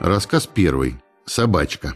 Рассказ первый. Собачка.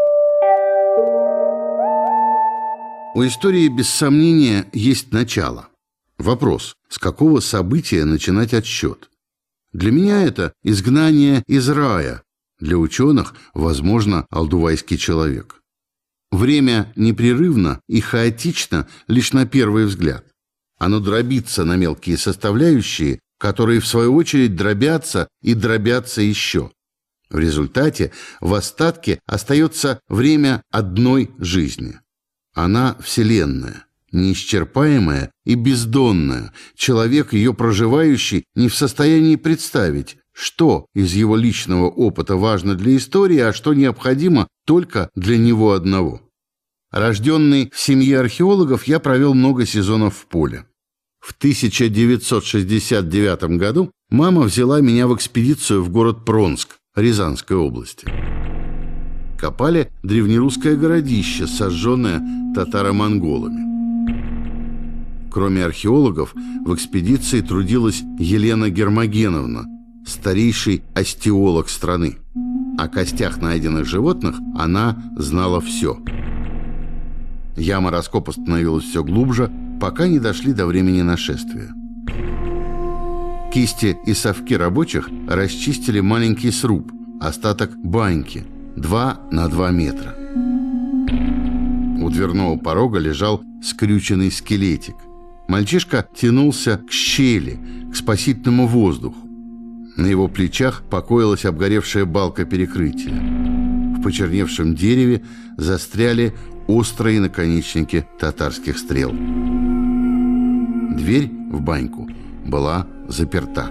У истории, без сомнения, есть начало. Вопрос, с какого события начинать отсчет? Для меня это изгнание из рая. Для ученых, возможно, алдувайский человек. Время непрерывно и хаотично лишь на первый взгляд. Оно дробится на мелкие составляющие, которые, в свою очередь, дробятся и дробятся еще. В результате в остатке остается время одной жизни. Она вселенная, неисчерпаемая и бездонная. Человек, ее проживающий, не в состоянии представить, что из его личного опыта важно для истории, а что необходимо только для него одного. Рожденный в семье археологов, я провел много сезонов в поле. В 1969 году мама взяла меня в экспедицию в город Пронск, Рязанской области. Копали древнерусское городище, сожженное татаро-монголами. Кроме археологов, в экспедиции трудилась Елена Гермогеновна, старейший остеолог страны. О костях найденных животных она знала все. Яма раскопа становилась все глубже, пока не дошли до времени нашествия. Кисти и совки рабочих расчистили маленький сруб, остаток баньки, 2 на 2 метра. У дверного порога лежал скрюченный скелетик. Мальчишка тянулся к щели, к спасительному воздуху. На его плечах покоилась обгоревшая балка перекрытия. В почерневшем дереве застряли острые наконечники татарских стрел. Дверь в баньку была заперта.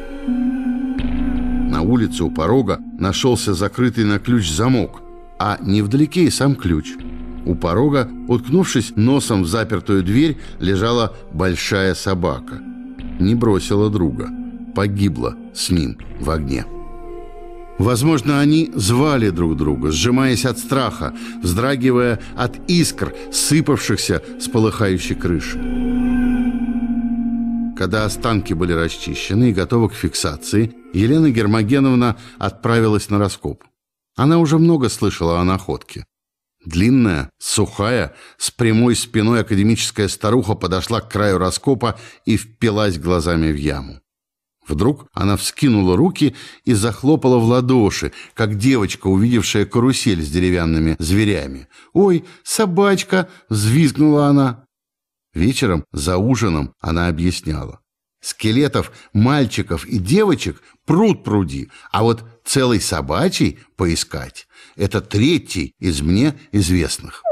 На улице у порога нашелся закрытый на ключ замок, а невдалеке и сам ключ. У порога, уткнувшись носом в запертую дверь, лежала большая собака. Не бросила друга, погибла с ним в огне. Возможно, они звали друг друга, сжимаясь от страха, вздрагивая от искр, сыпавшихся с полыхающей крыши. Когда останки были расчищены и готовы к фиксации, Елена Гермогеновна отправилась на раскоп. Она уже много слышала о находке. Длинная, сухая, с прямой спиной академическая старуха подошла к краю раскопа и впилась глазами в яму. Вдруг она вскинула руки и захлопала в ладоши, как девочка, увидевшая карусель с деревянными зверями. «Ой, собачка!» — взвизгнула она. Вечером за ужином она объясняла: скелетов мальчиков и девочек пруд-пруди, а вот целый собачий поискать — это третий из мне известных.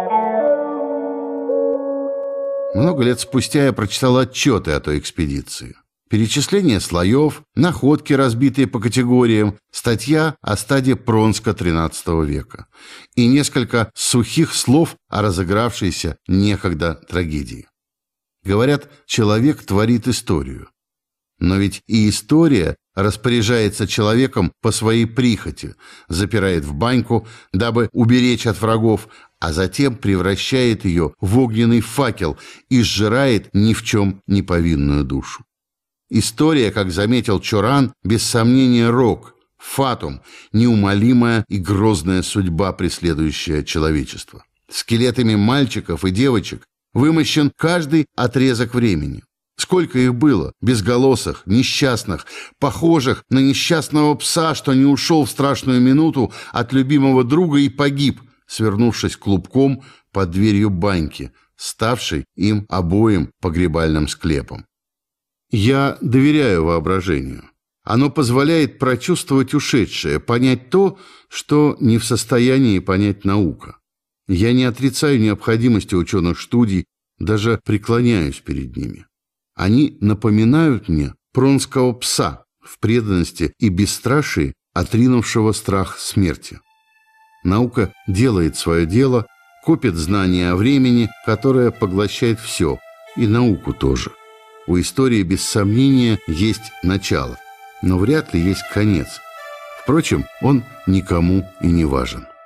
Много лет спустя я прочитал отчеты о той экспедиции. Перечисление слоев, находки, разбитые по категориям, статья о стаде Пронска XIII века и несколько сухих слов о разыгравшейся некогда трагедии. Говорят, человек творит историю. Но ведь и история распоряжается человеком по своей прихоти, запирает в баньку, дабы уберечь от врагов, а затем превращает ее в огненный факел и сжирает ни в чем не повинную душу. История, как заметил Чоран, без сомнения рок, фатум, неумолимая и грозная судьба, преследующая человечество. Скелетами мальчиков и девочек вымощен каждый отрезок времени. Сколько их было, безголосых, несчастных, похожих на несчастного пса, что не ушел в страшную минуту от любимого друга и погиб, свернувшись клубком под дверью баньки, ставшей им обоим погребальным склепом. Я доверяю воображению. Оно позволяет прочувствовать ушедшее, понять то, что не в состоянии понять наука. Я не отрицаю необходимости ученых студий, даже преклоняюсь перед ними. Они напоминают мне пронского пса в преданности и бесстрашии, отринувшего страх смерти. Наука делает свое дело, копит знания о времени, которое поглощает все, и науку тоже. У истории, без сомнения, есть начало, но вряд ли есть конец. Впрочем, он никому и не важен.